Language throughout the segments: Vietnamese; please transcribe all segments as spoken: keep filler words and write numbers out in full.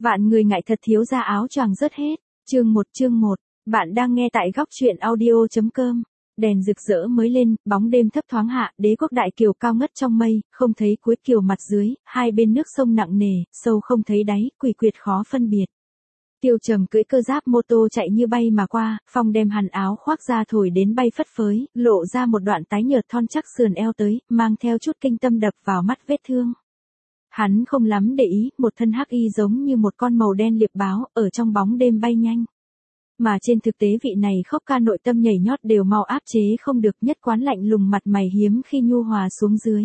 Vạn người ngại thật thiếu gia áo choàng rớt hết. Chương một chương một. Bạn đang nghe tại góc truyện audio chấm com. Đèn rực rỡ mới lên, bóng đêm thấp thoáng hạ, đế quốc đại kiều cao ngất trong mây, không thấy cuối kiều mặt dưới, hai bên nước sông nặng nề, sâu không thấy đáy, quỷ quyệt khó phân biệt. Tiêu Trầm cưỡi cơ giáp mô tô chạy như bay mà qua, phong đem hàn áo khoác ra thổi đến bay phất phới, lộ ra một đoạn tái nhợt thon chắc sườn eo tới, mang theo chút kinh tâm đập vào mắt vết thương. Hắn không lắm để ý, một thân hắc y giống như một con màu đen liệp báo, ở trong bóng đêm bay nhanh. Mà trên thực tế vị này khóc ca nội tâm nhảy nhót đều mau áp chế không được, nhất quán lạnh lùng mặt mày hiếm khi nhu hòa xuống dưới.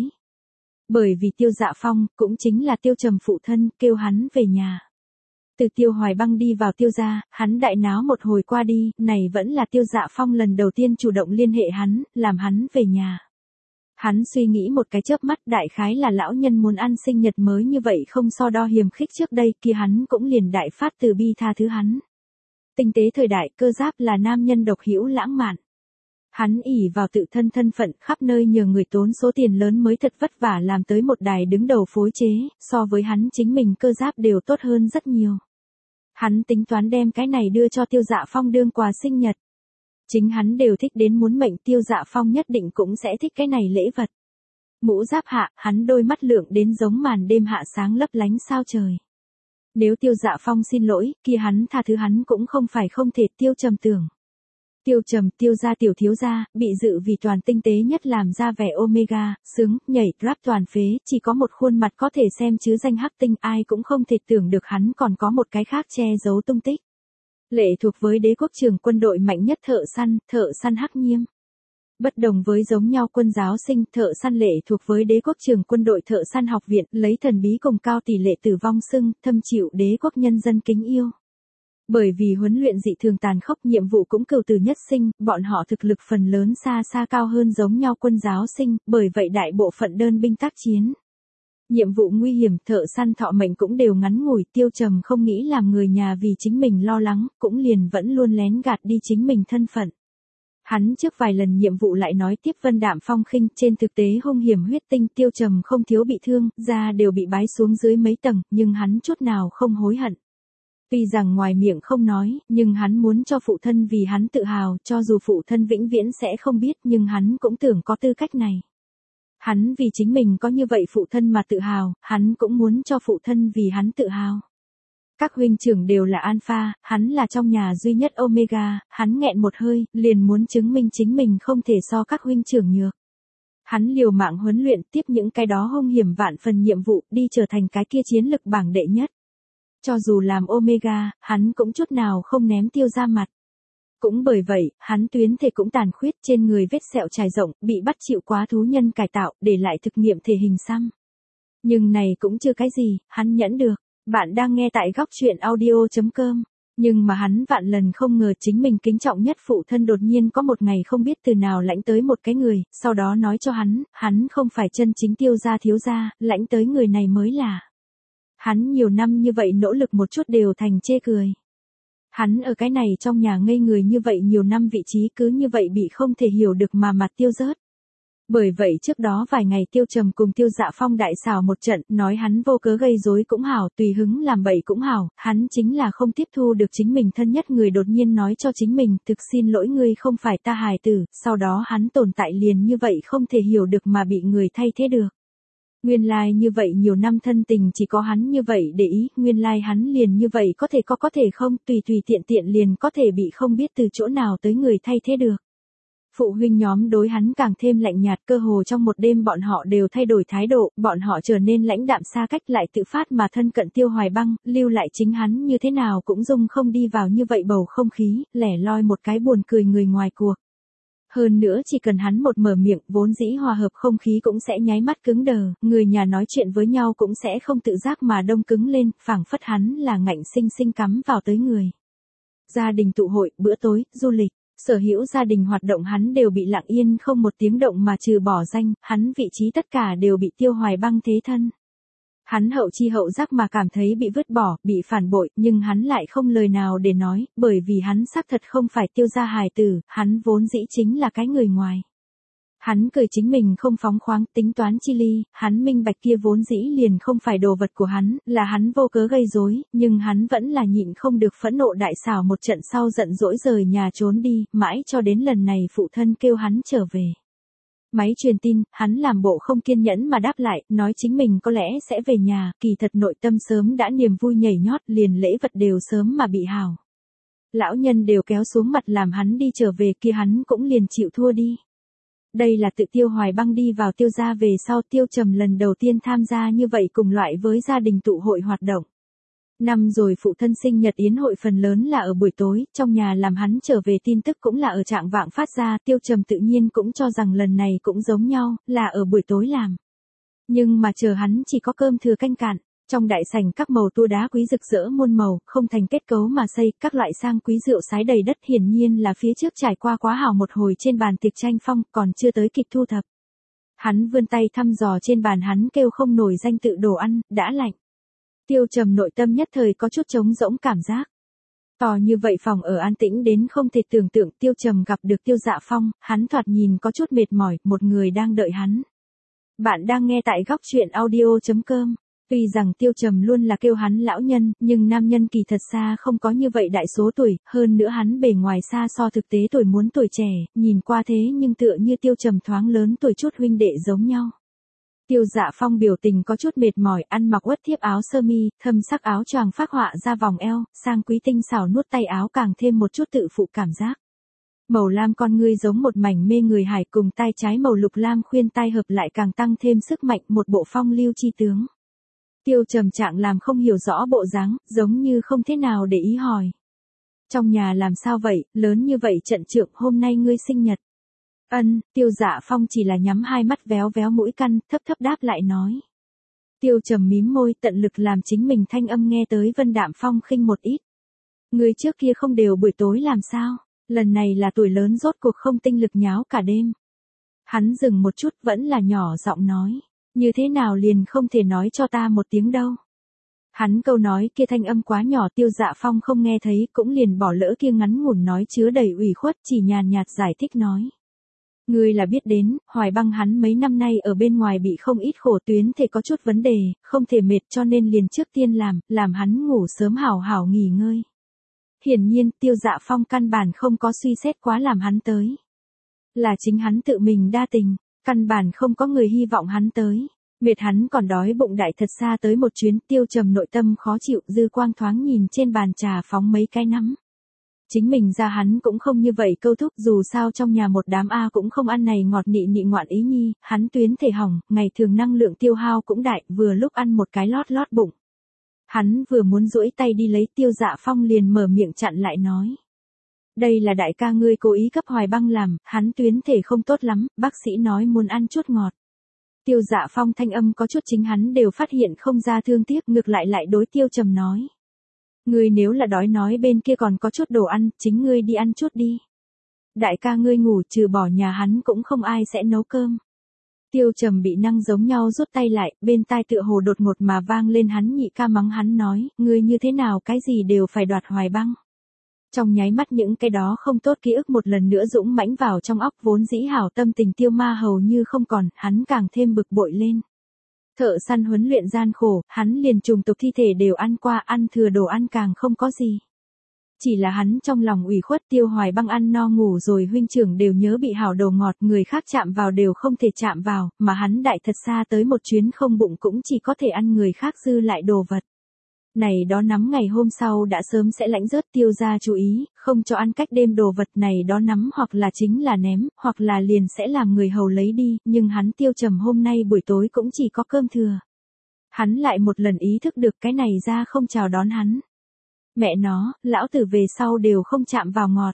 Bởi vì Tiêu Dạ Phong, cũng chính là Tiêu Trầm phụ thân, kêu hắn về nhà. Từ Tiêu Hoài Băng đi vào Tiêu gia, hắn đại náo một hồi qua đi, này vẫn là Tiêu Dạ Phong lần đầu tiên chủ động liên hệ hắn, làm hắn về nhà. Hắn suy nghĩ một cái chớp mắt, đại khái là lão nhân muốn ăn sinh nhật mới như vậy không so đo hiềm khích trước đây, kia hắn cũng liền đại phát từ bi tha thứ hắn. Tinh tế thời đại, cơ giáp là nam nhân độc hữu lãng mạn. Hắn ỷ vào tự thân thân phận, khắp nơi nhờ người tốn số tiền lớn mới thật vất vả làm tới một đài đứng đầu phối chế, so với hắn chính mình cơ giáp đều tốt hơn rất nhiều. Hắn tính toán đem cái này đưa cho Tiêu Dạ Phong đương quà sinh nhật. Chính hắn đều thích đến muốn mệnh, Tiêu Dạ Phong nhất định cũng sẽ thích cái này lễ vật. Mũ giáp hạ, hắn đôi mắt lượng đến giống màn đêm hạ sáng lấp lánh sao trời. Nếu Tiêu Dạ Phong xin lỗi, kia hắn tha thứ hắn cũng không phải không thể. Tiêu Trầm tưởng. Tiêu Trầm, Tiêu gia tiểu thiếu gia, bị dự vì toàn tinh tế nhất làm ra vẻ Omega, sướng, nhảy, rap toàn phế, chỉ có một khuôn mặt có thể xem chứ danh hắc tinh, ai cũng không thể tưởng được hắn còn có một cái khác che giấu tung tích. Lệ thuộc với đế quốc trưởng quân đội mạnh nhất thợ săn, thợ săn Hắc Nhiêm. Bất đồng với giống nhau quân giáo sinh, thợ săn lệ thuộc với đế quốc trưởng quân đội thợ săn học viện, lấy thần bí cùng cao tỷ lệ tử vong xưng, thâm chịu đế quốc nhân dân kính yêu. Bởi vì huấn luyện dị thường tàn khốc, nhiệm vụ cũng cừu từ nhất sinh, bọn họ thực lực phần lớn xa xa cao hơn giống nhau quân giáo sinh, bởi vậy đại bộ phận đơn binh tác chiến. Nhiệm vụ nguy hiểm, thợ săn thọ mệnh cũng đều ngắn ngủi. Tiêu Trầm không nghĩ làm người nhà vì chính mình lo lắng, cũng liền vẫn luôn lén gạt đi chính mình thân phận. Hắn trước vài lần nhiệm vụ lại nói tiếp vân đạm phong khinh, trên thực tế hung hiểm huyết tinh. Tiêu Trầm không thiếu bị thương, da đều bị bái xuống dưới mấy tầng, nhưng hắn chút nào không hối hận. Tuy rằng ngoài miệng không nói, nhưng hắn muốn cho phụ thân vì hắn tự hào, cho dù phụ thân vĩnh viễn sẽ không biết, nhưng hắn cũng tưởng có tư cách này. Hắn vì chính mình có như vậy phụ thân mà tự hào, hắn cũng muốn cho phụ thân vì hắn tự hào. Các huynh trưởng đều là alpha, hắn là trong nhà duy nhất omega, hắn nghẹn một hơi, liền muốn chứng minh chính mình không thể so các huynh trưởng nhược. Hắn liều mạng huấn luyện tiếp những cái đó hung hiểm vạn phần nhiệm vụ, đi trở thành cái kia chiến lực bảng đệ nhất. Cho dù làm omega, hắn cũng chút nào không ném Tiêu ra mặt. Cũng bởi vậy, hắn tuyến thể cũng tàn khuyết, trên người vết sẹo trải rộng, bị bắt chịu quá thú nhân cải tạo, để lại thực nghiệm thể hình xăm. Nhưng này cũng chưa cái gì, hắn nhẫn được. Bạn đang nghe tại góc truyện audio chấm com. Nhưng mà hắn vạn lần không ngờ chính mình kính trọng nhất phụ thân đột nhiên có một ngày không biết từ nào lãnh tới một cái người, sau đó nói cho hắn, hắn không phải chân chính Tiêu gia thiếu gia, lãnh tới người này mới là. Hắn nhiều năm như vậy nỗ lực một chút đều thành chê cười. Hắn ở cái này trong nhà ngây người như vậy nhiều năm, vị trí cứ như vậy bị không thể hiểu được mà mặt tiêu rớt. Bởi vậy trước đó vài ngày Tiêu Trầm cùng Tiêu Dạ Phong đại xào một trận, nói hắn vô cớ gây rối cũng hảo, tùy hứng làm bậy cũng hảo, hắn chính là không tiếp thu được chính mình thân nhất người đột nhiên nói cho chính mình, thực xin lỗi ngươi không phải ta hài tử, sau đó hắn tồn tại liền như vậy không thể hiểu được mà bị người thay thế được. Nguyên lai like như vậy nhiều năm thân tình chỉ có hắn như vậy để ý, nguyên lai like hắn liền như vậy có thể có có thể không, tùy tùy tiện tiện liền có thể bị không biết từ chỗ nào tới người thay thế được. Phụ huynh nhóm đối hắn càng thêm lạnh nhạt, cơ hồ trong một đêm bọn họ đều thay đổi thái độ, bọn họ trở nên lãnh đạm xa cách, lại tự phát mà thân cận Tiêu Hoài Băng, lưu lại chính hắn như thế nào cũng dung không đi vào như vậy bầu không khí, lẻ loi một cái buồn cười người ngoài cuộc. Hơn nữa chỉ cần hắn một mở miệng, vốn dĩ hòa hợp không khí cũng sẽ nháy mắt cứng đờ, người nhà nói chuyện với nhau cũng sẽ không tự giác mà đông cứng lên, phảng phất hắn là ngạnh sinh sinh cắm vào tới người. Gia đình tụ hội, bữa tối, du lịch, sở hữu gia đình hoạt động hắn đều bị lặng yên không một tiếng động mà trừ bỏ danh, hắn vị trí tất cả đều bị Tiêu Hoài Băng thế thân. Hắn hậu chi hậu giác mà cảm thấy bị vứt bỏ, bị phản bội, nhưng hắn lại không lời nào để nói, bởi vì hắn xác thật không phải Tiêu gia hài tử, hắn vốn dĩ chính là cái người ngoài. Hắn cười chính mình không phóng khoáng tính toán chi ly, hắn minh bạch kia vốn dĩ liền không phải đồ vật của hắn, là hắn vô cớ gây rối, nhưng hắn vẫn là nhịn không được phẫn nộ đại xảo một trận sau giận dỗi rời nhà trốn đi, mãi cho đến lần này phụ thân kêu hắn trở về. Máy truyền tin, hắn làm bộ không kiên nhẫn mà đáp lại, nói chính mình có lẽ sẽ về nhà, kỳ thật nội tâm sớm đã niềm vui nhảy nhót liền lễ vật đều sớm mà bị hào. Lão nhân đều kéo xuống mặt làm hắn đi trở về kia hắn cũng liền chịu thua đi. Đây là tự Tiêu Hoài Băng đi vào Tiêu gia về sau Tiêu Trầm lần đầu tiên tham gia như vậy cùng loại với gia đình tụ hội hoạt động. Năm rồi phụ thân sinh nhật yến hội phần lớn là ở buổi tối, trong nhà làm hắn trở về tin tức cũng là ở trạng vạng phát ra, Tiêu Trầm tự nhiên cũng cho rằng lần này cũng giống nhau, là ở buổi tối làm. Nhưng mà chờ hắn chỉ có cơm thừa canh cạn, trong đại sảnh các màu tua đá quý rực rỡ muôn màu, không thành kết cấu mà xây, các loại sang quý rượu sái đầy đất hiển nhiên là phía trước trải qua quá hào một hồi trên bàn tiệc tranh phong, còn chưa tới kịp thu thập. Hắn vươn tay thăm dò trên bàn hắn kêu không nổi danh tự đồ ăn, đã lạnh. Tiêu Trầm nội tâm nhất thời có chút trống rỗng cảm giác. To như vậy phòng ở an tĩnh đến không thể tưởng tượng Tiêu Trầm gặp được Tiêu Dạ Phong, hắn thoạt nhìn có chút mệt mỏi, một người đang đợi hắn. Bạn đang nghe tại góc truyện audio chấm com. Tuy rằng Tiêu Trầm luôn là kêu hắn lão nhân, nhưng nam nhân kỳ thật xa không có như vậy đại số tuổi, hơn nữa hắn bề ngoài xa so thực tế tuổi muốn tuổi trẻ, nhìn qua thế nhưng tựa như Tiêu Trầm thoáng lớn tuổi chút huynh đệ giống nhau. Tiêu Dạ Phong biểu tình có chút mệt mỏi, ăn mặc uất thiếp áo sơ mi, thâm sắc áo choàng phác họa ra vòng eo, sang quý tinh xảo nuốt tay áo càng thêm một chút tự phụ cảm giác. Màu lam con ngươi giống một mảnh mê người hải cùng tai trái màu lục lam khuyên tai hợp lại càng tăng thêm sức mạnh một bộ phong lưu chi tướng. Tiêu Trầm trạng làm không hiểu rõ bộ dáng, giống như không thế nào để ý hỏi. Trong nhà làm sao vậy, lớn như vậy trận trượng hôm nay ngươi sinh nhật. Ân, Tiêu Dạ Phong chỉ là nhắm hai mắt véo véo mũi căn, thấp thấp đáp lại nói. Tiêu Trầm mím môi tận lực làm chính mình thanh âm nghe tới vân đạm phong khinh một ít. Người trước kia không đều buổi tối làm sao, lần này là tuổi lớn rốt cuộc không tinh lực nháo cả đêm. Hắn dừng một chút vẫn là nhỏ giọng nói. Như thế nào liền không thể nói cho ta một tiếng đâu. Hắn câu nói kia thanh âm quá nhỏ Tiêu Dạ Phong không nghe thấy cũng liền bỏ lỡ kia ngắn ngủn nói chứa đầy ủy khuất chỉ nhàn nhạt giải thích nói. Ngươi là biết đến, Hoài Băng hắn mấy năm nay ở bên ngoài bị không ít khổ tuyến thể có chút vấn đề, không thể mệt cho nên liền trước tiên làm, làm hắn ngủ sớm hảo hảo nghỉ ngơi. Hiển nhiên Tiêu Dạ Phong căn bản không có suy xét quá làm hắn tới. Là chính hắn tự mình đa tình. Căn bản không có người hy vọng hắn tới. Mệt hắn còn đói bụng đại thật xa tới một chuyến Tiêu Trầm nội tâm khó chịu dư quang thoáng nhìn trên bàn trà phóng mấy cái nắm. Chính mình ra hắn cũng không như vậy câu thúc dù sao trong nhà một đám A cũng không ăn này ngọt nị nị ngoạn ý nhi, hắn tuyến thể hỏng, ngày thường năng lượng tiêu hao cũng đại, vừa lúc ăn một cái lót lót bụng. Hắn vừa muốn duỗi tay đi lấy Tiêu Dạ Phong liền mở miệng chặn lại nói. Đây là đại ca ngươi cố ý cấp Hoài Băng làm, hắn tuyến thể không tốt lắm, bác sĩ nói muốn ăn chút ngọt. Tiêu Dạ Phong thanh âm có chút chính hắn đều phát hiện không ra thương tiếc ngược lại lại đối Tiêu Trầm nói. Ngươi nếu là đói nói bên kia còn có chút đồ ăn, chính ngươi đi ăn chút đi. Đại ca ngươi ngủ trừ bỏ nhà hắn cũng không ai sẽ nấu cơm. Tiêu Trầm bị năng giống nhau rút tay lại, bên tai tựa hồ đột ngột mà vang lên hắn nhị ca mắng hắn nói, ngươi như thế nào cái gì đều phải đoạt Hoài Băng. Trong nháy mắt những cái đó không tốt ký ức một lần nữa dũng mãnh vào trong óc vốn dĩ hảo tâm tình Tiêu ma hầu như không còn, hắn càng thêm bực bội lên. Thợ săn huấn luyện gian khổ, hắn liền trùng tục thi thể đều ăn qua, ăn thừa đồ ăn càng không có gì. Chỉ là hắn trong lòng ủy khuất Tiêu Hoài Băng ăn no ngủ rồi huynh trưởng đều nhớ bị hảo đầu ngọt, người khác chạm vào đều không thể chạm vào, mà hắn đại thật xa tới một chuyến không bụng cũng chỉ có thể ăn người khác dư lại đồ vật. Này đó nắm ngày hôm sau đã sớm sẽ lãnh rớt Tiêu ra chú ý, không cho ăn cách đêm đồ vật này đó nắm hoặc là chính là ném, hoặc là liền sẽ làm người hầu lấy đi, nhưng hắn Tiêu Trầm hôm nay buổi tối cũng chỉ có cơm thừa. Hắn lại một lần ý thức được cái này ra không chào đón hắn. Mẹ nó, lão tử về sau đều không chạm vào ngọt.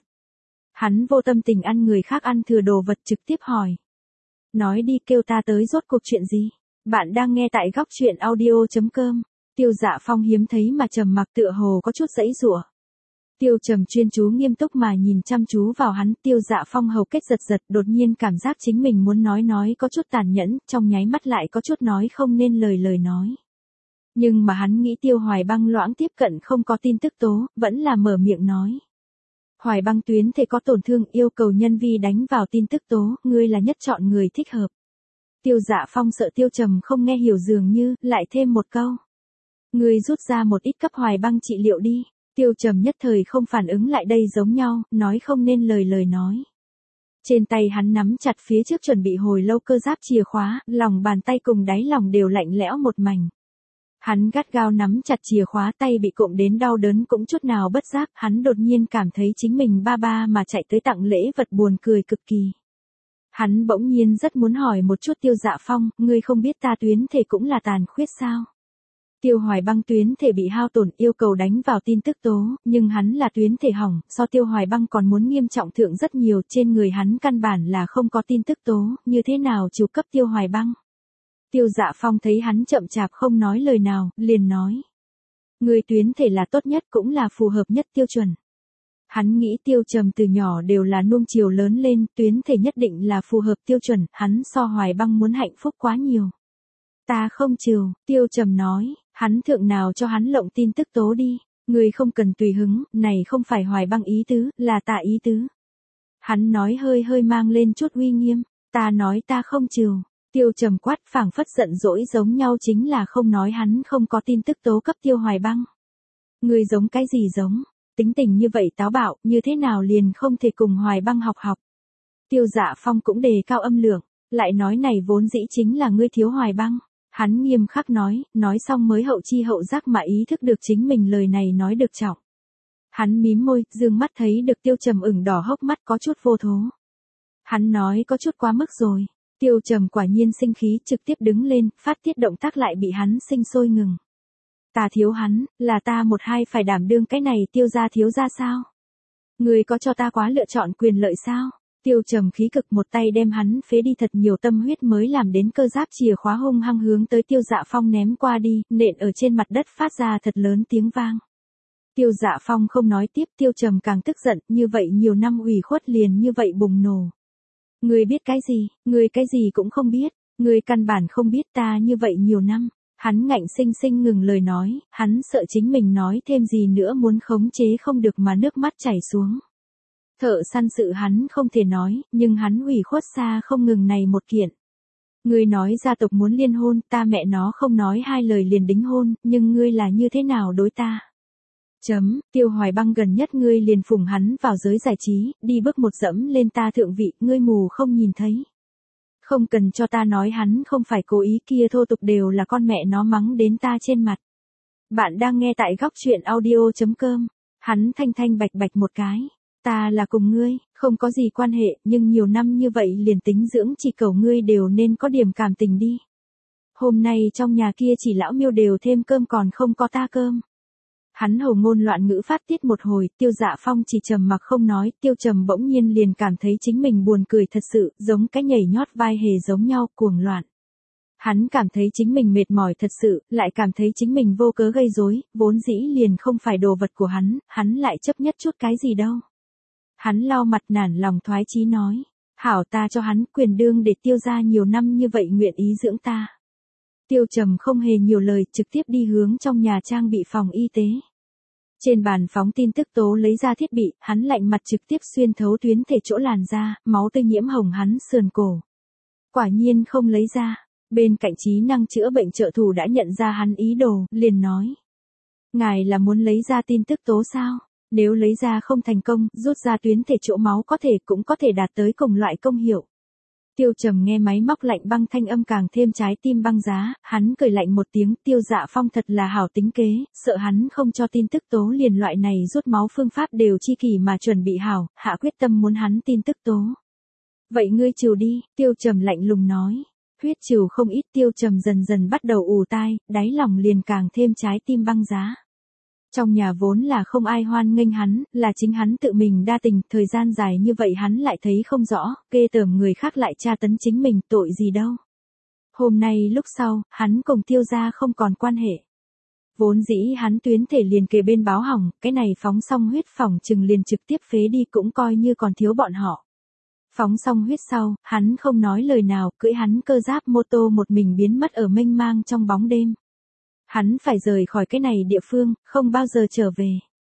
Hắn vô tâm tình ăn người khác ăn thừa đồ vật trực tiếp hỏi. Nói đi kêu ta tới rốt cuộc chuyện gì? Bạn đang nghe tại góc truyện audio chấm com. Tiêu Dạ Phong hiếm thấy mà trầm mặc tựa hồ có chút dãy rủa. Tiêu Trầm chuyên chú nghiêm túc mà nhìn chăm chú vào hắn, Tiêu Dạ Phong hầu kết giật giật, đột nhiên cảm giác chính mình muốn nói nói có chút tàn nhẫn, trong nháy mắt lại có chút nói không nên lời lời nói. Nhưng mà hắn nghĩ Tiêu Hoài Băng loãng tiếp cận không có tin tức tố, vẫn là mở miệng nói. Hoài Băng tuyến thể có tổn thương, yêu cầu nhân vi đánh vào tin tức tố, ngươi là nhất chọn người thích hợp. Tiêu Dạ Phong sợ Tiêu Trầm không nghe hiểu dường như, lại thêm một câu. Ngươi rút ra một ít cấp Hoài Băng trị liệu đi. Tiêu Trầm nhất thời không phản ứng lại đây giống nhau, nói không nên lời lời nói. Trên tay hắn nắm chặt phía trước chuẩn bị hồi lâu cơ giáp chìa khóa, lòng bàn tay cùng đáy lòng đều lạnh lẽo một mảnh. Hắn gắt gao nắm chặt chìa khóa, tay bị cộm đến đau đớn cũng chút nào bất giác, hắn đột nhiên cảm thấy chính mình ba ba mà chạy tới tặng lễ vật buồn cười cực kỳ. Hắn bỗng nhiên rất muốn hỏi một chút Tiêu Dạ Phong, ngươi không biết ta tuyến thể cũng là tàn khuyết sao? Tiêu Hoài Băng tuyến thể bị hao tổn, yêu cầu đánh vào tin tức tố, nhưng hắn là tuyến thể hỏng, so Tiêu Hoài Băng còn muốn nghiêm trọng thượng rất nhiều, trên người hắn căn bản là không có tin tức tố, như thế nào chiều cấp Tiêu Hoài Băng. Tiêu Dạ Phong thấy hắn chậm chạp không nói lời nào, liền nói. Người tuyến thể là tốt nhất cũng là phù hợp nhất tiêu chuẩn. Hắn nghĩ Tiêu Trầm từ nhỏ đều là nuông chiều lớn lên, tuyến thể nhất định là phù hợp tiêu chuẩn, hắn so Hoài Băng muốn hạnh phúc quá nhiều. Ta không chiều, Tiêu Trầm nói, hắn thượng nào cho hắn lộng tin tức tố đi, người không cần tùy hứng, này không phải Hoài Băng ý tứ, là ta ý tứ. Hắn nói hơi hơi mang lên chút uy nghiêm, ta nói ta không chiều. Tiêu Trầm quát phảng phất giận dỗi giống nhau chính là không nói hắn không có tin tức tố cấp Tiêu Hoài Băng. Người giống cái gì giống, tính tình như vậy táo bạo, như thế nào liền không thể cùng Hoài Băng học học. Tiêu Dạ Phong cũng đề cao âm lượng, lại nói này vốn dĩ chính là ngươi thiếu Hoài Băng. Hắn nghiêm khắc nói, nói xong mới hậu chi hậu giác mà ý thức được chính mình lời này nói được trọng. Hắn mím môi, dương mắt thấy được Tiêu Trầm ửng đỏ hốc mắt có chút vô thố. Hắn nói có chút quá mức rồi. Tiêu Trầm quả nhiên sinh khí trực tiếp đứng lên, phát tiết động tác lại bị hắn sinh sôi ngừng. Ta thiếu hắn, là ta một hai phải đảm đương cái này Tiêu gia thiếu gia sao? Người có cho ta quá lựa chọn quyền lợi sao? Tiêu Trầm khí cực một tay đem hắn phế đi thật nhiều tâm huyết mới làm đến cơ giáp chìa khóa hung hăng hướng tới Tiêu Dạ Phong ném qua đi, nện ở trên mặt đất phát ra thật lớn tiếng vang. Tiêu Dạ Phong không nói tiếp, Tiêu Trầm càng tức giận, như vậy nhiều năm ủy khuất liền như vậy bùng nổ. Ngươi biết cái gì, ngươi cái gì cũng không biết, ngươi căn bản không biết ta như vậy nhiều năm. Hắn ngạnh sinh sinh ngừng lời nói, hắn sợ chính mình nói thêm gì nữa muốn khống chế không được mà nước mắt chảy xuống. Thợ săn sự hắn không thể nói, nhưng hắn ủy khuất xa không ngừng này một kiện. Ngươi nói gia tộc muốn liên hôn, ta mẹ nó không nói hai lời liền đính hôn, nhưng ngươi là như thế nào đối ta? Chấm, Tiêu Hoài Băng gần nhất ngươi liền phủng hắn vào giới giải trí, đi bước một dẫm lên ta thượng vị, ngươi mù không nhìn thấy. Không cần cho ta nói hắn không phải cố ý, kia thô tục đều là con mẹ nó mắng đến ta trên mặt. Bạn đang nghe tại góc truyện audio chấm com, hắn thanh thanh bạch bạch một cái. Ta là cùng ngươi, không có gì quan hệ, nhưng nhiều năm như vậy liền tính dưỡng chỉ cầu ngươi đều nên có điểm cảm tình đi. Hôm nay trong nhà kia chỉ lão Miêu đều thêm cơm còn không có ta cơm. Hắn hầu ngôn loạn ngữ phát tiết một hồi, Tiêu Dạ Phong chỉ trầm mặc không nói, Tiêu Trầm bỗng nhiên liền cảm thấy chính mình buồn cười thật sự, giống cái nhảy nhót vai hề giống nhau, cuồng loạn. Hắn cảm thấy chính mình mệt mỏi thật sự, lại cảm thấy chính mình vô cớ gây rối, vốn dĩ liền không phải đồ vật của hắn, hắn lại chấp nhất chút cái gì đâu. Hắn lau mặt nản lòng thoái chí nói, hảo ta cho hắn quyền đương để Tiêu gia nhiều năm như vậy nguyện ý dưỡng ta. Tiêu Trầm không hề nhiều lời, trực tiếp đi hướng trong nhà trang bị phòng y tế. Trên bàn phóng tin tức tố lấy ra thiết bị, hắn lạnh mặt trực tiếp xuyên thấu tuyến thể chỗ làn da, máu tươi nhiễm hồng hắn sườn cổ. Quả nhiên không lấy ra, bên cạnh trí năng chữa bệnh trợ thủ đã nhận ra hắn ý đồ, liền nói. Ngài là muốn lấy ra tin tức tố sao? Nếu lấy ra không thành công, rút ra tuyến thể chỗ máu có thể cũng có thể đạt tới cùng loại công hiệu. Tiêu Trầm nghe máy móc lạnh băng thanh âm càng thêm trái tim băng giá, hắn cười lạnh một tiếng, Tiêu Dạ Phong thật là hảo tính kế, sợ hắn không cho tin tức tố liền loại này rút máu phương pháp đều chi kỳ mà chuẩn bị hảo, hạ quyết tâm muốn hắn tin tức tố. Vậy ngươi trừ đi, Tiêu Trầm lạnh lùng nói, huyết trừ không ít. Tiêu Trầm dần dần bắt đầu ù tai, đáy lòng liền càng thêm trái tim băng giá. Trong nhà vốn là không ai hoan nghênh hắn, là chính hắn tự mình đa tình, thời gian dài như vậy hắn lại thấy không rõ, ghê tởm người khác lại tra tấn chính mình, tội gì đâu. Hôm nay lúc sau, hắn cùng Tiêu gia không còn quan hệ. Vốn dĩ hắn tuyến thể liền kề bên báo hỏng, cái này phóng xong huyết phỏng chừng liền trực tiếp phế đi cũng coi như còn thiếu bọn họ. Phóng xong huyết sau, hắn không nói lời nào, cưỡi hắn cơ giáp mô tô một mình biến mất ở mênh mang trong bóng đêm. Hắn phải rời khỏi cái này địa phương, không bao giờ trở về.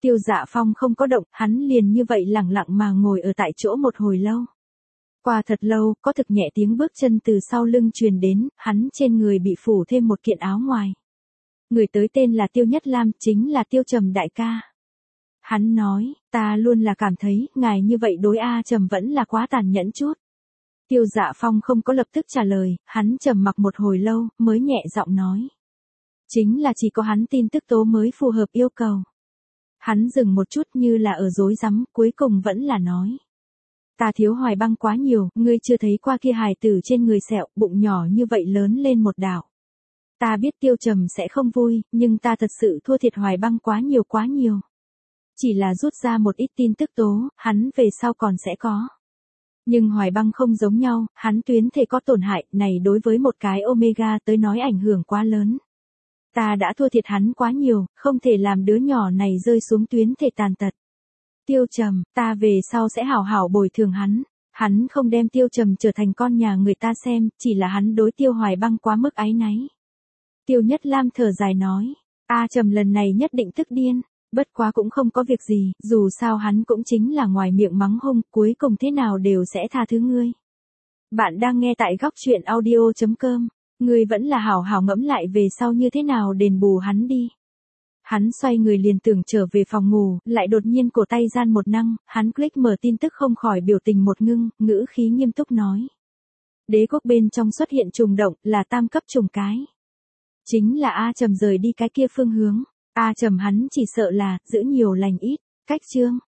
Tiêu Dạ Phong không có động, hắn liền như vậy lẳng lặng mà ngồi ở tại chỗ một hồi lâu. Qua thật lâu, có thực nhẹ tiếng bước chân từ sau lưng truyền đến, hắn trên người bị phủ thêm một kiện áo ngoài. Người tới tên là Tiêu Nhất Lam, chính là Tiêu Trầm đại ca. Hắn nói, ta luôn là cảm thấy, ngài như vậy đối A Trầm vẫn là quá tàn nhẫn chút. Tiêu Dạ Phong không có lập tức trả lời, hắn trầm mặc một hồi lâu, mới nhẹ giọng nói. Chính là chỉ có hắn tin tức tố mới phù hợp yêu cầu. Hắn dừng một chút như là ở dối rắm, cuối cùng vẫn là nói. Ta thiếu Hoài Băng quá nhiều, ngươi chưa thấy qua kia hài tử trên người sẹo, bụng nhỏ như vậy lớn lên một đảo. Ta biết Tiêu Trầm sẽ không vui, nhưng ta thật sự thua thiệt Hoài Băng quá nhiều quá nhiều. Chỉ là rút ra một ít tin tức tố, hắn về sau còn sẽ có. Nhưng Hoài Băng không giống nhau, hắn tuyến thể có tổn hại, này đối với một cái Omega tới nói ảnh hưởng quá lớn. Ta đã thua thiệt hắn quá nhiều, không thể làm đứa nhỏ này rơi xuống tuyến thể tàn tật. Tiêu Trầm, ta về sau sẽ hảo hảo bồi thường hắn. Hắn không đem Tiêu Trầm trở thành con nhà người ta xem, chỉ là hắn đối Tiêu Hoài Băng quá mức áy náy. Tiêu Nhất Lam thở dài nói, A Trầm lần này nhất định tức điên, bất quá cũng không có việc gì, dù sao hắn cũng chính là ngoài miệng mắng hung, cuối cùng thế nào đều sẽ tha thứ ngươi. Bạn đang nghe tại góc truyện audio chấm com, ngươi vẫn là hảo hảo ngẫm lại về sau như thế nào đền bù hắn đi. Hắn xoay người liền tưởng trở về phòng ngủ, lại đột nhiên cổ tay gian một năng, hắn click mở tin tức không khỏi biểu tình một ngưng, ngữ khí nghiêm túc nói. Đế quốc bên trong xuất hiện trùng động, là tam cấp trùng cái. Chính là A Trầm rời đi cái kia phương hướng. A Trầm hắn chỉ sợ là, giữ nhiều lành ít, cách chương.